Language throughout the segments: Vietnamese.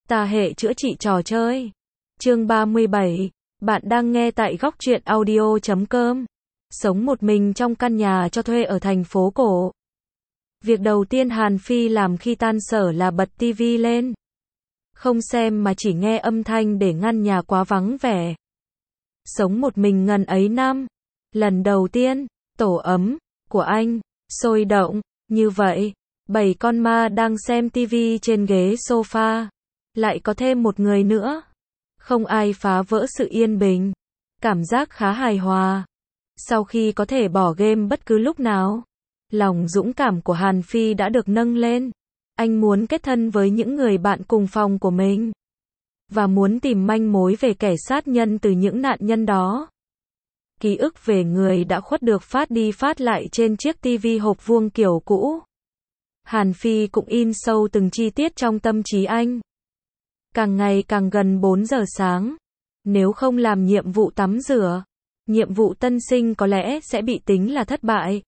Ta hệ chữa trị trò chơi. Chương 37. Bạn đang nghe tại góc truyện audio.com. Sống một mình trong căn nhà cho thuê ở thành phố cổ. Việc đầu tiên Hàn Phi làm khi tan sở là bật tivi lên. Không xem mà chỉ nghe âm thanh để ngăn nhà quá vắng vẻ. Sống một mình ngần ấy năm. Lần đầu tiên, tổ ấm của anh sôi động như vậy. 7 con ma đang xem tivi trên ghế sofa. Lại có thêm một người nữa. Không ai phá vỡ sự yên bình. Cảm giác khá hài hòa. Sau khi có thể bỏ game bất cứ lúc nào, lòng dũng cảm của Hàn Phi đã được nâng lên. Anh muốn kết thân với những người bạn cùng phòng của mình. Và muốn tìm manh mối về kẻ sát nhân từ những nạn nhân đó. Ký ức về người đã khuất được phát đi phát lại trên chiếc tivi hộp vuông kiểu cũ. Hàn Phi cũng in sâu từng chi tiết trong tâm trí anh. Càng ngày càng gần 4 giờ sáng. Nếu không làm nhiệm vụ tắm rửa, nhiệm vụ tân sinh có lẽ sẽ bị tính là thất bại.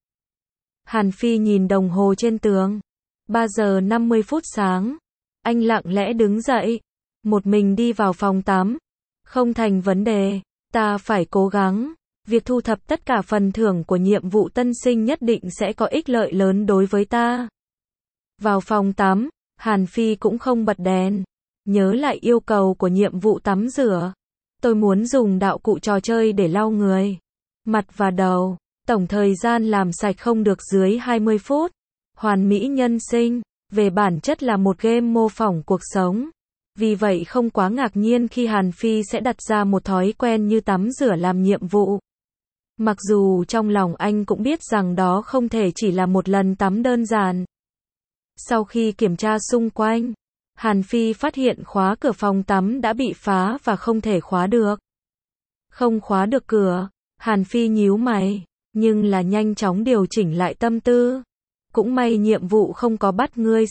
Hàn Phi nhìn đồng hồ trên tường. 3 giờ 50 phút sáng. Anh lặng lẽ đứng dậy. Một mình đi vào phòng tắm. Không thành vấn đề. Ta phải cố gắng. Việc thu thập tất cả phần thưởng của nhiệm vụ tân sinh nhất định sẽ có ích lợi lớn đối với ta. Vào phòng tắm, Hàn Phi cũng không bật đèn. Nhớ lại yêu cầu của nhiệm vụ tắm rửa. Tôi muốn dùng đạo cụ trò chơi để lau người, mặt và đầu. Tổng thời gian làm sạch không được dưới 20 phút. Hoàn mỹ nhân sinh, về bản chất là một game mô phỏng cuộc sống. Vì vậy không quá ngạc nhiên khi Hàn Phi sẽ đặt ra một thói quen như tắm rửa làm nhiệm vụ. Mặc dù trong lòng anh cũng biết rằng đó không thể chỉ là một lần tắm đơn giản. Sau khi kiểm tra xung quanh, Hàn Phi phát hiện khóa cửa phòng tắm đã bị phá và không thể khóa được. Không khóa được cửa, Hàn Phi nhíu mày, nhưng là nhanh chóng điều chỉnh lại tâm tư. Cũng may nhiệm vụ không có bắt ngươi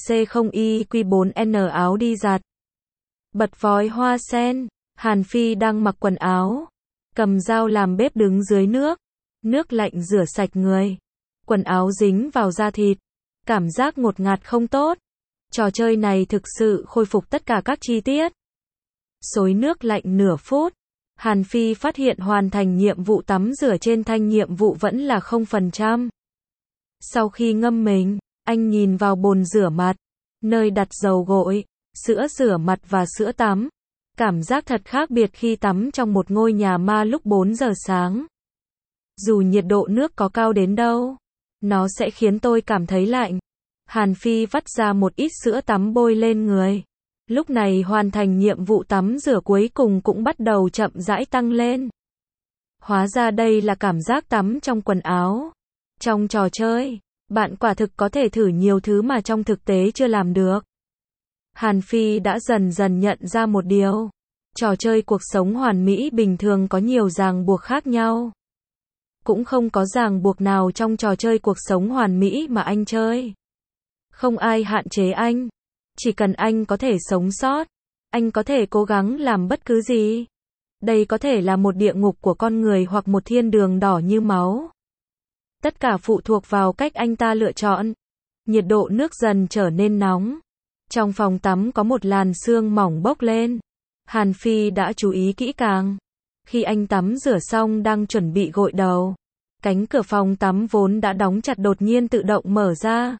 C0IQ4N áo đi giặt. Bật vòi hoa sen, Hàn Phi đang mặc quần áo, cầm dao làm bếp đứng dưới nước. Nước lạnh rửa sạch người. Quần áo dính vào da thịt. Cảm giác ngột ngạt không tốt. Trò chơi này thực sự khôi phục tất cả các chi tiết. Xối nước lạnh nửa phút. Hàn Phi phát hiện hoàn thành nhiệm vụ tắm rửa trên thanh nhiệm vụ vẫn là 0%. Sau khi ngâm mình, anh nhìn vào bồn rửa mặt, nơi đặt dầu gội, sữa rửa mặt và sữa tắm. Cảm giác thật khác biệt khi tắm trong một ngôi nhà ma lúc 4 giờ sáng. Dù nhiệt độ nước có cao đến đâu, nó sẽ khiến tôi cảm thấy lạnh. Hàn Phi vắt ra một ít sữa tắm bôi lên người. Lúc này hoàn thành nhiệm vụ tắm rửa cuối cùng cũng bắt đầu chậm rãi tăng lên. Hóa ra đây là cảm giác tắm trong quần áo. Trong trò chơi, bạn quả thực có thể thử nhiều thứ mà trong thực tế chưa làm được. Hàn Phi đã dần dần nhận ra một điều. Trò chơi cuộc sống hoàn mỹ bình thường có nhiều ràng buộc khác nhau. Cũng không có ràng buộc nào trong trò chơi cuộc sống hoàn mỹ mà anh chơi. Không ai hạn chế anh. Chỉ cần anh có thể sống sót, anh có thể cố gắng làm bất cứ gì. Đây có thể là một địa ngục của con người hoặc một thiên đường đỏ như máu. Tất cả phụ thuộc vào cách anh ta lựa chọn. Nhiệt độ nước dần trở nên nóng. Trong phòng tắm có một làn sương mỏng bốc lên. Hàn Phi đã chú ý kỹ càng. Khi anh tắm rửa xong đang chuẩn bị gội đầu, cánh cửa phòng tắm vốn đã đóng chặt đột nhiên tự động mở ra.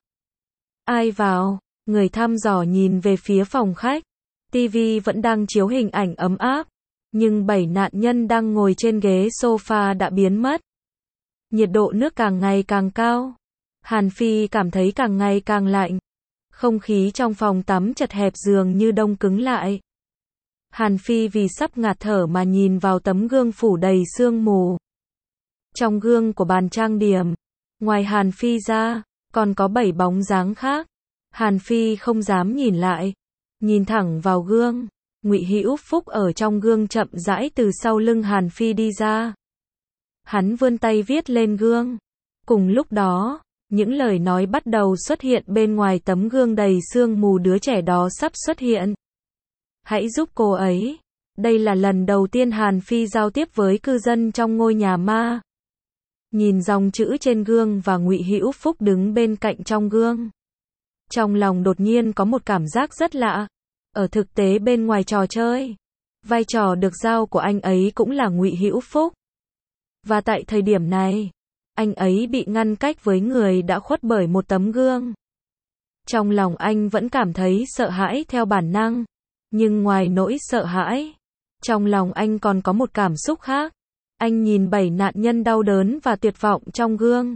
Ai vào? Người thăm dò nhìn về phía phòng khách. TV vẫn đang chiếu hình ảnh ấm áp. Nhưng 7 nạn nhân đang ngồi trên ghế sofa đã biến mất. Nhiệt độ nước càng ngày càng cao. Hàn Phi cảm thấy càng ngày càng lạnh. Không khí trong phòng tắm chật hẹp dường như đông cứng lại. Hàn Phi vì sắp ngạt thở mà nhìn vào tấm gương phủ đầy sương mù. Trong gương của bàn trang điểm, ngoài Hàn Phi ra, còn có 7 bóng dáng khác. Hàn Phi không dám nhìn lại. Nhìn thẳng vào gương, Ngụy Hữu Phúc ở trong gương chậm rãi từ sau lưng Hàn Phi đi ra. Hắn vươn tay viết lên gương. Cùng lúc đó, những lời nói bắt đầu xuất hiện bên ngoài tấm gương đầy sương mù. Đứa trẻ đó sắp xuất hiện. Hãy giúp cô ấy. Đây là lần đầu tiên Hàn Phi giao tiếp với cư dân trong ngôi nhà ma. Nhìn dòng chữ trên gương và Ngụy Hữu Phúc đứng bên cạnh trong gương. Trong lòng đột nhiên có một cảm giác rất lạ. Ở thực tế bên ngoài trò chơi, vai trò được giao của anh ấy cũng là Ngụy Hữu Phúc. Và tại thời điểm này, anh ấy bị ngăn cách với người đã khuất bởi một tấm gương. Trong lòng anh vẫn cảm thấy sợ hãi theo bản năng, nhưng ngoài nỗi sợ hãi, trong lòng anh còn có một cảm xúc khác. Anh nhìn 7 nạn nhân đau đớn và tuyệt vọng trong gương.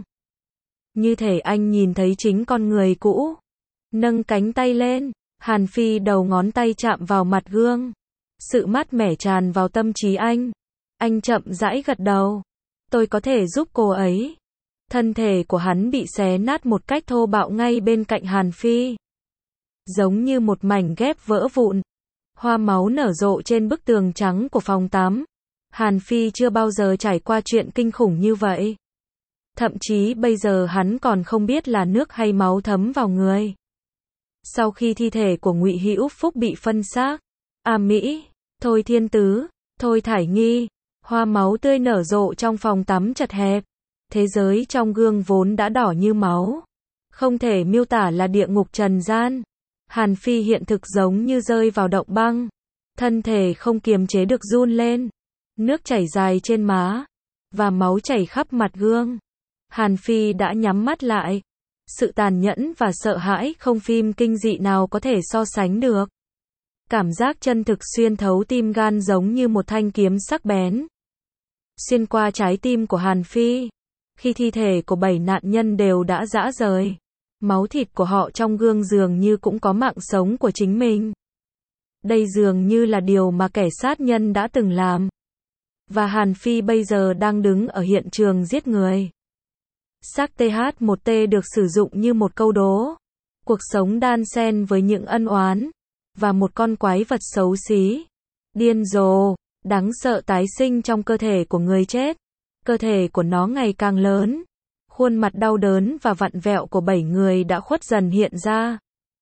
Như thể anh nhìn thấy chính con người cũ. Nâng cánh tay lên, Hàn Phi đầu ngón tay chạm vào mặt gương. Sự mát mẻ tràn vào tâm trí anh. Anh chậm rãi gật đầu. Tôi có thể giúp cô ấy. Thân thể của hắn bị xé nát một cách thô bạo ngay bên cạnh Hàn Phi. Giống như một mảnh ghép vỡ vụn. Hoa máu nở rộ trên bức tường trắng của phòng tắm. Hàn Phi chưa bao giờ trải qua chuyện kinh khủng như vậy. Thậm chí bây giờ hắn còn không biết là nước hay máu thấm vào người. Sau khi thi thể của Ngụy Hữu Phúc bị phân xác, Mỹ, Thôi Thiên Tứ, Thôi Thải Nghi, hoa máu tươi nở rộ trong phòng tắm chật hẹp. Thế giới trong gương vốn đã đỏ như máu. Không thể miêu tả là địa ngục trần gian. Hàn Phi hiện thực giống như rơi vào động băng. Thân thể không kiềm chế được run lên. Nước chảy dài trên má. Và máu chảy khắp mặt gương. Hàn Phi đã nhắm mắt lại. Sự tàn nhẫn và sợ hãi không phim kinh dị nào có thể so sánh được. Cảm giác chân thực xuyên thấu tim gan giống như một thanh kiếm sắc bén. Xuyên qua trái tim của Hàn Phi. Khi thi thể của 7 nạn nhân đều đã rã rời. Máu thịt của họ trong gương dường như cũng có mạng sống của chính mình. Đây dường như là điều mà kẻ sát nhân đã từng làm. Và Hàn Phi bây giờ đang đứng ở hiện trường giết người. Xác TH1T được sử dụng như một câu đố. Cuộc sống đan xen với những ân oán. Và một con quái vật xấu xí, điên rồ, đáng sợ tái sinh trong cơ thể của người chết. Cơ thể của nó ngày càng lớn. Khuôn mặt đau đớn và vặn vẹo của 7 người đã khuất dần hiện ra.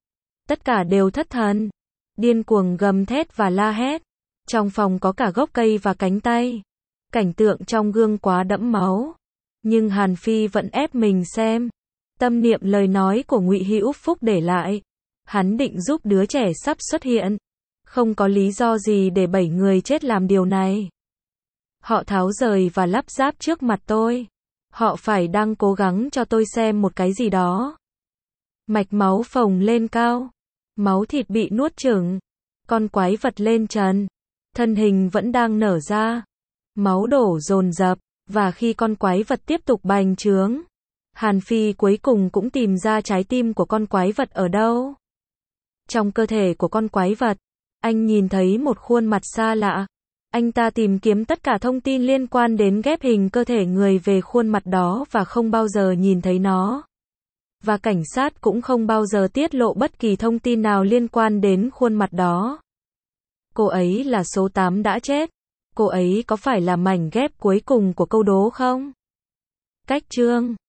Tất cả đều thất thần. Điên cuồng gầm thét và la hét. Trong phòng có cả gốc cây và cánh tay. Cảnh tượng trong gương quá đẫm máu. Nhưng Hàn Phi vẫn ép mình xem. Tâm niệm lời nói của Ngụy Hữu Phúc để lại. Hắn định giúp đứa trẻ sắp xuất hiện. Không có lý do gì để 7 người chết làm điều này. Họ tháo rời và lắp ráp trước mặt tôi. Họ phải đang cố gắng cho tôi xem một cái gì đó. Mạch máu phồng lên cao. Máu thịt bị nuốt chửng. Con quái vật lên trần. Thân hình vẫn đang nở ra. Máu đổ dồn dập. Và khi con quái vật tiếp tục bành trướng, Hàn Phi cuối cùng cũng tìm ra trái tim của con quái vật ở đâu. Trong cơ thể của con quái vật, anh nhìn thấy một khuôn mặt xa lạ. Anh ta tìm kiếm tất cả thông tin liên quan đến ghép hình cơ thể người về khuôn mặt đó và không bao giờ nhìn thấy nó. Và cảnh sát cũng không bao giờ tiết lộ bất kỳ thông tin nào liên quan đến khuôn mặt đó. Cô ấy là số 8 đã chết. Cô ấy có phải là mảnh ghép cuối cùng của câu đố không? Cách chương